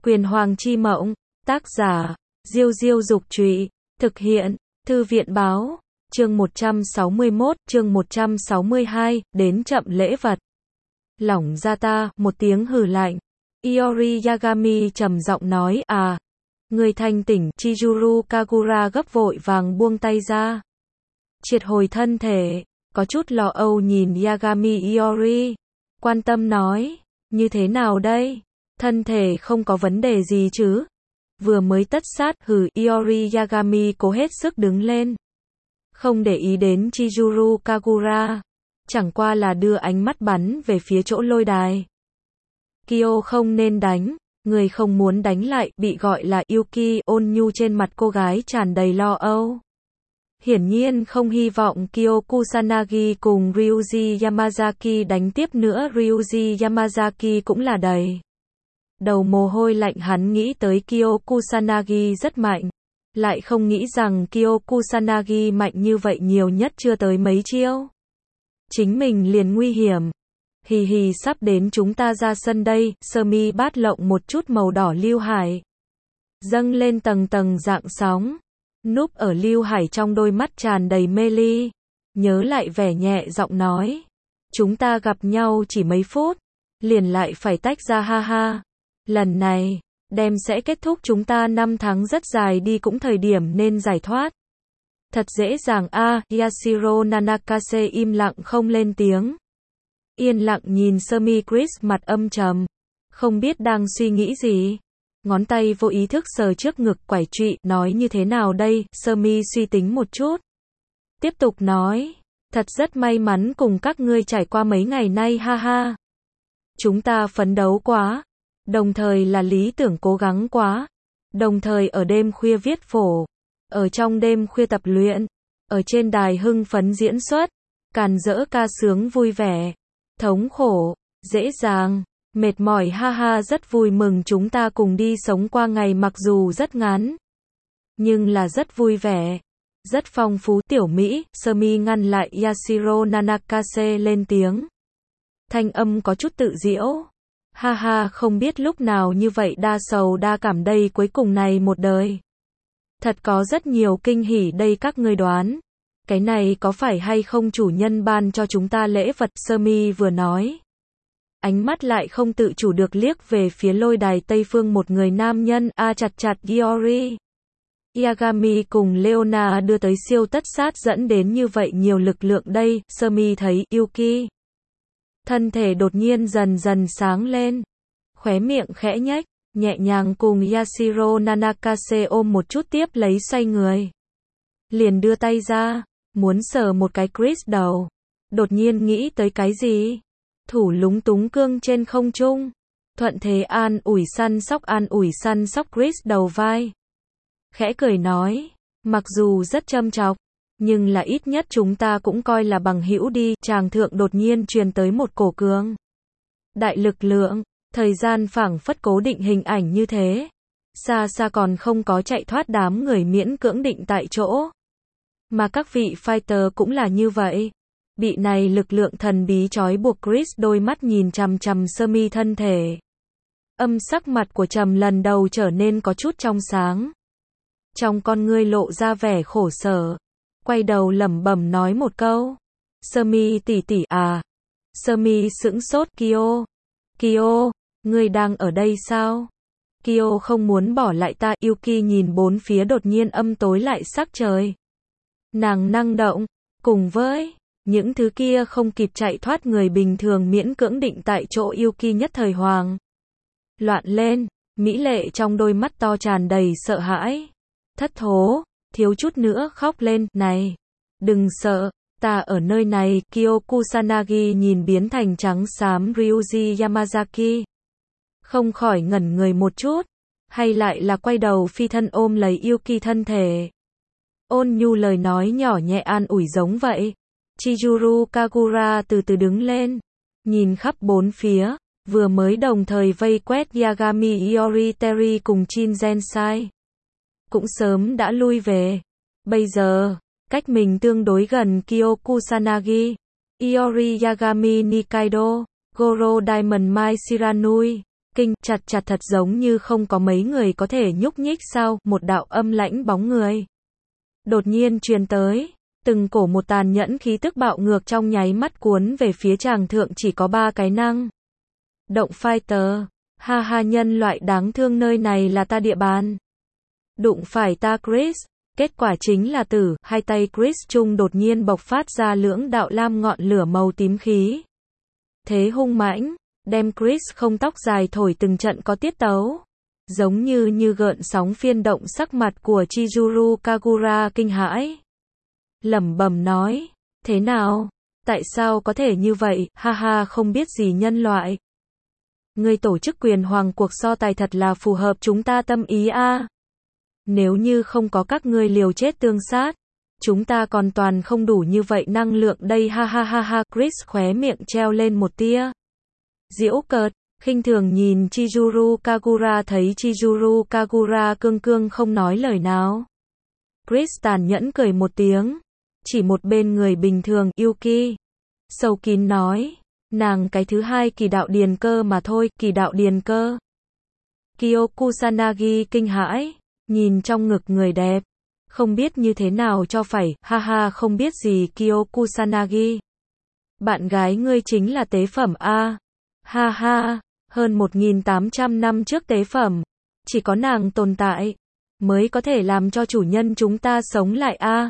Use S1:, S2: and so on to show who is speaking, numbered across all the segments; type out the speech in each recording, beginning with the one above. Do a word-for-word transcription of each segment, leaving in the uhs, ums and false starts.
S1: Quyền Hoàng chi mộng, tác giả, Diêu Diêu Dục Trụy, thực hiện, Thư viện Báo, chương một trăm sáu mươi mốt, chương một trăm sáu mươi hai, đến chậm lễ vật. Lỏng ra ta, một tiếng hừ lạnh. Iori Yagami trầm giọng nói, à, người thanh tỉnh, Chizuru Kagura gấp vội vàng buông tay ra. Triệt hồi thân thể, có chút lo âu nhìn Yagami Iori, quan tâm nói, như thế nào đây? Thân thể không có vấn đề gì chứ? Vừa mới tất sát, hừ, Iori Yagami cố hết sức đứng lên. Không để ý đến Chizuru Kagura, chẳng qua là đưa ánh mắt bắn về phía chỗ lôi đài. Kyo không nên đánh, người không muốn đánh lại, bị gọi là Yuki, ôn nhu trên mặt cô gái tràn đầy lo âu. Hiển nhiên không hy vọng Kyo Kusanagi cùng Ryuji Yamazaki đánh tiếp nữa, Ryuji Yamazaki cũng là đầy đầu mồ hôi lạnh, hắn nghĩ tới Kyo Kusanagi rất mạnh, lại không nghĩ rằng Kyo Kusanagi mạnh như vậy, nhiều nhất chưa tới mấy chiêu. Chính mình liền nguy hiểm. Hì hì, sắp đến chúng ta ra sân đây, sơ mi bát lộng một chút màu đỏ lưu hải. Dâng lên tầng tầng dạng sóng. Núp ở lưu hải trong đôi mắt tràn đầy mê ly. Nhớ lại vẻ nhẹ giọng nói. Chúng ta gặp nhau chỉ mấy phút. Liền lại phải tách ra, ha ha. Lần này, đem sẽ kết thúc chúng ta năm tháng rất dài đi, cũng thời điểm nên giải thoát. Thật dễ dàng a, à, Yashiro Nanakase im lặng không lên tiếng. Yên lặng nhìn Semi Chris mặt âm trầm, không biết đang suy nghĩ gì. Ngón tay vô ý thức sờ trước ngực quải trụy, nói như thế nào đây? Semi suy tính một chút. Tiếp tục nói, thật rất may mắn cùng các ngươi trải qua mấy ngày nay, ha ha. Chúng ta phấn đấu quá, đồng thời là lý tưởng cố gắng quá, đồng thời ở đêm khuya viết phổ, ở trong đêm khuya tập luyện, ở trên đài hưng phấn diễn xuất, càn rỡ ca sướng vui vẻ, thống khổ, dễ dàng, mệt mỏi, ha ha, rất vui mừng chúng ta cùng đi sống qua ngày, mặc dù rất ngắn, nhưng là rất vui vẻ, rất phong phú. Tiểu Mỹ, Semi ngăn lại Yashiro Nanakase lên tiếng. Thanh âm có chút tự giễu. Ha ha, không biết lúc nào như vậy đa sầu đa cảm đây, cuối cùng này một đời. Thật có rất nhiều kinh hỉ đây, các ngươi đoán. Cái này có phải hay không chủ nhân ban cho chúng ta lễ vật? Semi vừa nói. Ánh mắt lại không tự chủ được liếc về phía lôi đài tây phương, một người nam nhân, a à, chặt chặt Iori Yagami cùng Leona đưa tới siêu tất sát dẫn đến như vậy nhiều lực lượng đây. Semi thấy Yuki. Thân thể đột nhiên dần dần sáng lên. Khóe miệng khẽ nhếch, nhẹ nhàng cùng Yashiro Nanakase ôm một chút, tiếp lấy xoay người. Liền đưa tay ra, muốn sờ một cái Chris đầu. Đột nhiên nghĩ tới cái gì? Thủ lúng túng cương trên không trung. Thuận thế an ủi săn sóc, an ủi săn sóc Chris đầu vai. Khẽ cười nói, mặc dù rất châm chọc, nhưng là ít nhất chúng ta cũng coi là bằng hữu đi. Tràng thượng đột nhiên truyền tới một cổ cường đại lực lượng, thời gian phảng phất cố định hình ảnh như thế. Xa xa còn không có chạy thoát, đám người miễn cưỡng định tại chỗ. Mà các vị fighter cũng là như vậy. Bị này lực lượng thần bí trói buộc, Chris đôi mắt nhìn chằm chằm Semi thân thể. Âm sắc mặt của trầm lần đầu trở nên có chút trong sáng. Trong con ngươi lộ ra vẻ khổ sở. Quay đầu lẩm bẩm nói một câu. Semi tỷ tỷ à. Semi sững sốt. Kyo. Kyo, ngươi đang ở đây sao? Kyo không muốn bỏ lại ta. Yuki nhìn bốn phía, đột nhiên âm tối lại sắc trời. Nàng năng động, cùng với những thứ kia không kịp chạy thoát người bình thường miễn cưỡng định tại chỗ. Yuki nhất thời hoàng loạn lên, mỹ lệ trong đôi mắt to tràn đầy sợ hãi, thất thố, thiếu chút nữa khóc lên. Này, đừng sợ, ta ở nơi này. Kyo Kusanagi nhìn biến thành trắng xám Ryuji Yamazaki, không khỏi ngẩn người một chút, hay lại là quay đầu phi thân ôm lấy Yuki thân thể. Ôn nhu lời nói nhỏ nhẹ an ủi giống vậy. Chizuru Kagura từ từ đứng lên, nhìn khắp bốn phía, vừa mới đồng thời vây quét Yagami Iori Teru cùng Shin Gensai. Cũng sớm đã lui về. Bây giờ, cách mình tương đối gần Kyo Kusanagi, Iori Yagami Nikaido, Goro Diamond Mai Shiranui, Kinh, chặt chặt thật giống như không có mấy người có thể nhúc nhích sao, một đạo âm lãnh bóng người. Đột nhiên truyền tới, từng cổ một tàn nhẫn khí tức bạo ngược trong nháy mắt cuốn về phía chàng thượng chỉ có ba cái năng. Động fighter, ha ha nhân loại đáng thương nơi này là ta địa bàn. Đụng phải ta Chris, kết quả chính là tử, hai tay Chris trung đột nhiên bộc phát ra lưỡng đạo lam ngọn lửa màu tím khí. Thế hung mãnh, đem Chris không tóc dài thổi từng trận có tiết tấu. Giống như như gợn sóng phiên động sắc mặt của Chizuru Kagura kinh hãi. Lẩm bẩm nói, thế nào? Tại sao có thể như vậy? Ha ha không biết gì nhân loại. Người tổ chức quyền hoàng cuộc so tài thật là phù hợp chúng ta tâm ý a. Nếu như không có các ngươi liều chết tương sát, chúng ta còn toàn không đủ như vậy năng lượng đây ha ha ha ha. Chris khóe miệng treo lên một tia giễu cợt, khinh thường nhìn Chizuru Kagura thấy Chizuru Kagura cương cương không nói lời nào. Chris tàn nhẫn cười một tiếng, chỉ một bên người bình thường Yuki. Sâu kín nói, nàng cái thứ hai kỳ đạo điền cơ mà thôi, kỳ đạo điền cơ. Kyo Kusanagi kinh hãi, nhìn trong ngực người đẹp, không biết như thế nào cho phải, ha ha không biết gì Kyo Kusanagi. Bạn gái ngươi chính là tế phẩm a. Ha ha, hơn một nghìn tám trăm năm trước tế phẩm, chỉ có nàng tồn tại, mới có thể làm cho chủ nhân chúng ta sống lại a.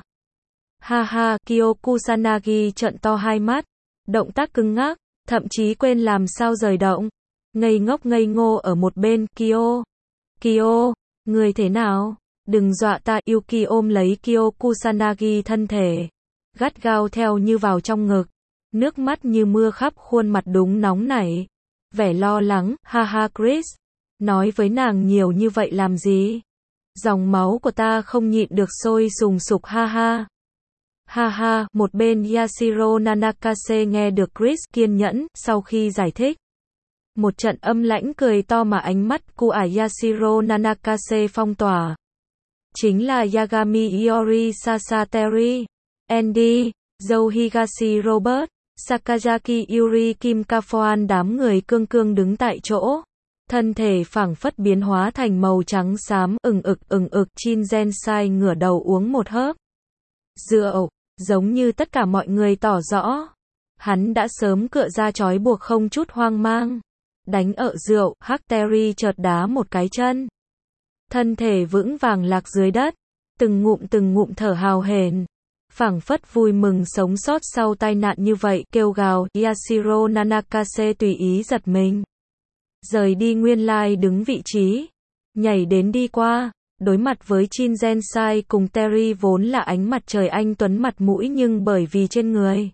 S1: Ha ha, Kyo Kusanagi trợn to hai mắt, động tác cứng ngắc, thậm chí quên làm sao rời động, ngây ngốc ngây ngô ở một bên. Kyo, Kyo, người thế nào? Đừng dọa ta. Yuki ôm lấy Kyo Kusanagi thân thể, gắt gao theo như vào trong ngực, nước mắt như mưa khắp khuôn mặt đúng nóng nảy, vẻ lo lắng. Ha ha Chris, nói với nàng nhiều như vậy làm gì? Dòng máu của ta không nhịn được sôi sùng sục ha ha. Ha ha, một bên Yashiro Nanakase nghe được Chris kiên nhẫn, sau khi giải thích. Một trận âm lãnh cười to mà ánh mắt của ải Yashiro Nanakase phong tỏa. Chính là Yagami Iori Sasateri, Andy, Joe Higashi Robert, Sakazaki Yuri Kim Kafoan đám người cương cương đứng tại chỗ. Thân thể phảng phất biến hóa thành màu trắng xám ửng ực ửng ực. Chin Gensai ngửa đầu uống một hớp rượu, giống như tất cả mọi người tỏ rõ. Hắn đã sớm cựa ra trói buộc không chút hoang mang. Đánh ở rượu, Hắc Terry chợt đá một cái chân. Thân thể vững vàng lạc dưới đất, từng ngụm từng ngụm thở hào hển, phảng phất vui mừng sống sót sau tai nạn như vậy, kêu gào. Yashiro Nanakase tùy ý giật mình, rời đi nguyên lai đứng vị trí, nhảy đến đi qua, đối mặt với Chin Gensai cùng Terry vốn là ánh mặt trời anh tuấn mặt mũi nhưng bởi vì trên người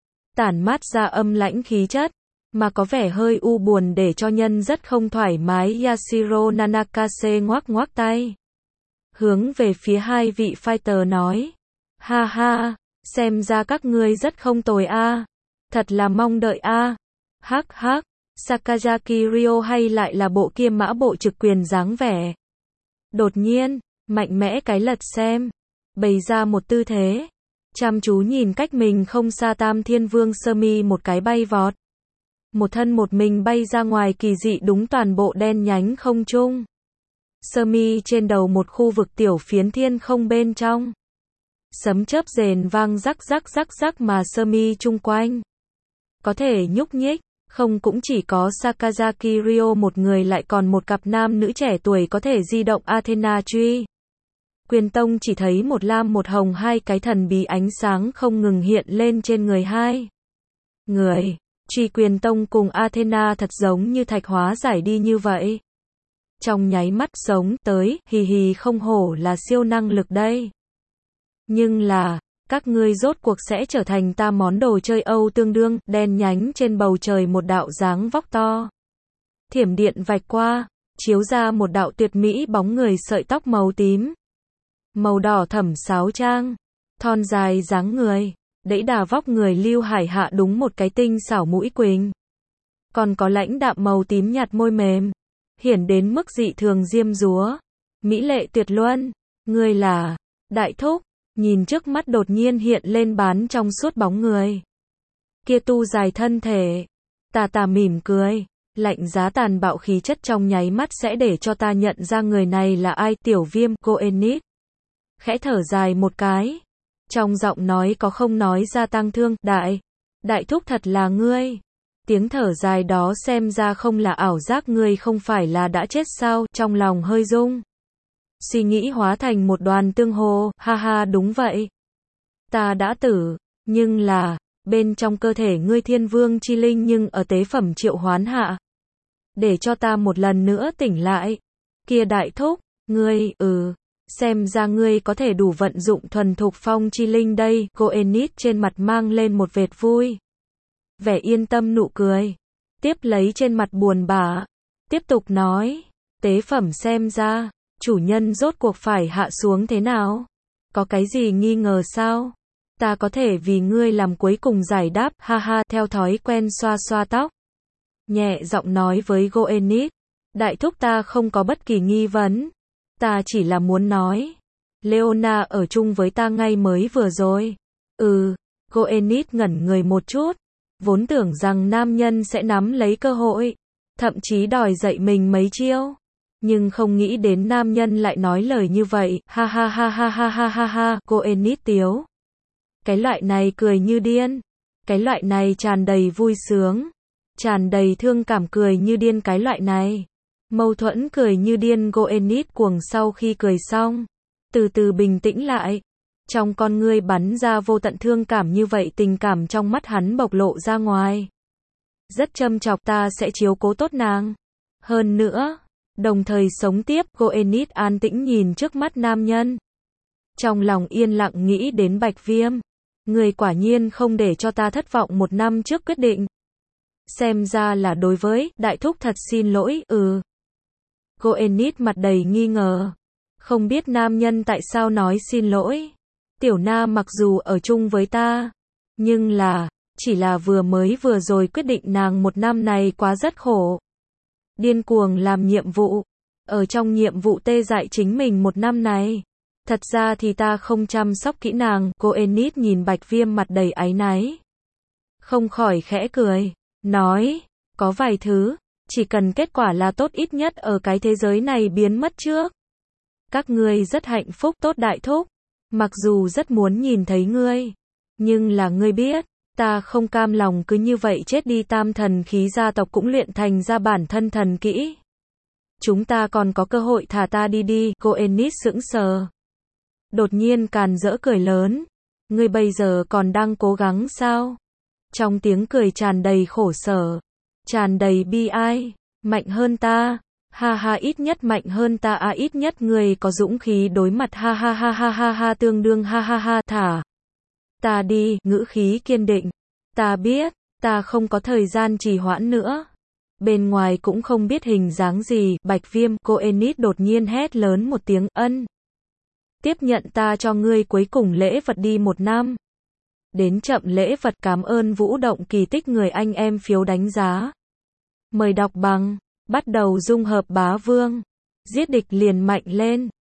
S1: tản mát ra âm lãnh khí chất, mà có vẻ hơi u buồn để cho nhân rất không thoải mái. Yashiro Nanakase ngoác ngoác tay, hướng về phía hai vị fighter nói, ha ha, xem ra các ngươi rất không tồi a, thật là mong đợi a. Hắc hắc, Sakazaki Ryo hay lại là bộ kia mã bộ trực quyền dáng vẻ. Đột nhiên, mạnh mẽ cái lật xem, bày ra một tư thế, chăm chú nhìn cách mình không xa Tam Thiên Vương sơ mi một cái bay vọt. Một thân một mình bay ra ngoài kỳ dị đúng toàn bộ đen nhánh không trung. Sơ mi trên đầu một khu vực tiểu phiến thiên không bên trong. Sấm chớp rền vang rắc rắc rắc rắc mà sơ mi chung quanh có thể nhúc nhích, không cũng chỉ có Sakazaki Ryo một người lại còn một cặp nam nữ trẻ tuổi có thể di động. Athena truy quyền tông chỉ thấy một lam một hồng hai cái thần bí ánh sáng không ngừng hiện lên trên người hai người. Truy quyền tông cùng Athena thật giống như thạch hóa giải đi như vậy. Trong nháy mắt sống tới, hì hì không hổ là siêu năng lực đây. Nhưng là, các ngươi rốt cuộc sẽ trở thành ta món đồ chơi Âu tương đương. Đen nhánh trên bầu trời một đạo dáng vóc to, thiểm điện vạch qua, chiếu ra một đạo tuyệt mỹ bóng người sợi tóc màu tím, màu đỏ thẫm sáo trang, thon dài dáng người, đẫy đà vóc người Lưu Hải Hạ đúng một cái tinh xảo mũi quỳnh. Còn có lãnh đạm màu tím nhạt môi mềm, hiển đến mức dị thường diêm dúa, mỹ lệ tuyệt luân. Ngươi là Đại Thúc. Nhìn trước mắt đột nhiên hiện lên bán trong suốt bóng người kia tu dài thân thể, tà tà mỉm cười, Lạnh giá tàn bạo khí chất trong nháy mắt sẽ để cho ta nhận ra người này là ai. Tiểu Viêm, Goenid khẽ thở dài một cái. Trong giọng nói có không nói ra tang thương. Đại, đại thúc thật là ngươi. Tiếng thở dài đó xem ra không là ảo giác, ngươi không phải là đã chết sao? Trong lòng hơi rung. Suy nghĩ hóa thành một đoàn tương hồ, ha ha đúng vậy. Ta đã tử, nhưng là, bên trong cơ thể ngươi thiên vương chi linh nhưng ở tế phẩm triệu hoán hạ. Để cho ta một lần nữa tỉnh lại. Kia đại thúc, ngươi, ừ, xem ra ngươi có thể đủ vận dụng thuần thục phong chi linh đây. Goenid trên mặt mang lên một vệt vui. Vẻ yên tâm nụ cười. Tiếp lấy trên mặt buồn bã. Tiếp tục nói, tế phẩm xem ra, chủ nhân rốt cuộc phải hạ xuống thế nào? Có cái gì nghi ngờ sao? Ta có thể vì ngươi làm cuối cùng giải đáp, ha ha, theo thói quen xoa xoa tóc. Nhẹ giọng nói với Goenid, đại thúc ta không có bất kỳ nghi vấn. Ta chỉ là muốn nói, Leona ở chung với ta ngay mới vừa rồi. Ừ, Goenid ngẩn người một chút. Vốn tưởng rằng nam nhân sẽ nắm lấy cơ hội, thậm chí đòi dạy mình mấy chiêu. Nhưng không nghĩ đến nam nhân lại nói lời như vậy, ha ha ha ha ha ha ha ha, Goenid tiếu. Cái loại này cười như điên, cái loại này tràn đầy vui sướng, tràn đầy thương cảm cười như điên cái loại này. Mâu thuẫn cười như điên. Goenid cuồng sau khi cười xong, từ từ bình tĩnh lại. Trong con ngươi bắn ra vô tận thương cảm, như vậy tình cảm trong mắt hắn bộc lộ ra ngoài. Rất châm chọc, ta sẽ chiếu cố tốt nàng. Hơn nữa, đồng thời sống tiếp. Goenid an tĩnh nhìn trước mắt nam nhân. Trong lòng yên lặng nghĩ đến Bạch Viêm. Người quả nhiên không để cho ta thất vọng một năm trước quyết định. Xem ra là đối với, đại thúc thật xin lỗi, ừ. Goenid mặt đầy nghi ngờ. Không biết nam nhân tại sao nói xin lỗi. Tiểu Na mặc dù ở chung với ta, nhưng là, chỉ là vừa mới vừa rồi quyết định nàng một năm này quá rất khổ. Điên cuồng làm nhiệm vụ, ở trong nhiệm vụ tê dại chính mình một năm này. Thật ra thì ta không chăm sóc kỹ nàng. Goenid nhìn Bạch Viêm mặt đầy áy náy. Không khỏi khẽ cười, nói, có vài thứ, chỉ cần kết quả là tốt, ít nhất ở cái thế giới này biến mất trước. Các ngươi rất hạnh phúc tốt đại thúc. Mặc dù rất muốn nhìn thấy ngươi, nhưng là ngươi biết, ta không cam lòng cứ như vậy chết đi. Tam thần khí gia tộc cũng luyện thành ra bản thân thần kỹ. Chúng ta còn có cơ hội, thả ta đi đi. Goenid sững sờ. Đột nhiên càn rỡ cười lớn. Ngươi bây giờ còn đang cố gắng sao? Trong tiếng cười tràn đầy khổ sở, tràn đầy bi ai. Mạnh hơn ta. Ha ha, ít nhất mạnh hơn ta à, ít nhất ngươi có dũng khí đối mặt, ha ha ha ha ha ha, tương đương ha ha ha, thả ta đi, ngữ khí kiên định. Ta biết, ta không có thời gian trì hoãn nữa. Bên ngoài cũng không biết hình dáng gì. Bạch Viêm, Goenid đột nhiên hét lớn một tiếng, ân. Tiếp nhận ta cho ngươi cuối cùng lễ vật đi, một năm. Đến chậm lễ vật, cảm ơn Vũ Động Kỳ Tích người anh em phiếu đánh giá. Mời đọc bằng. Bắt đầu dung hợp bá vương. Giết địch liền mạnh lên.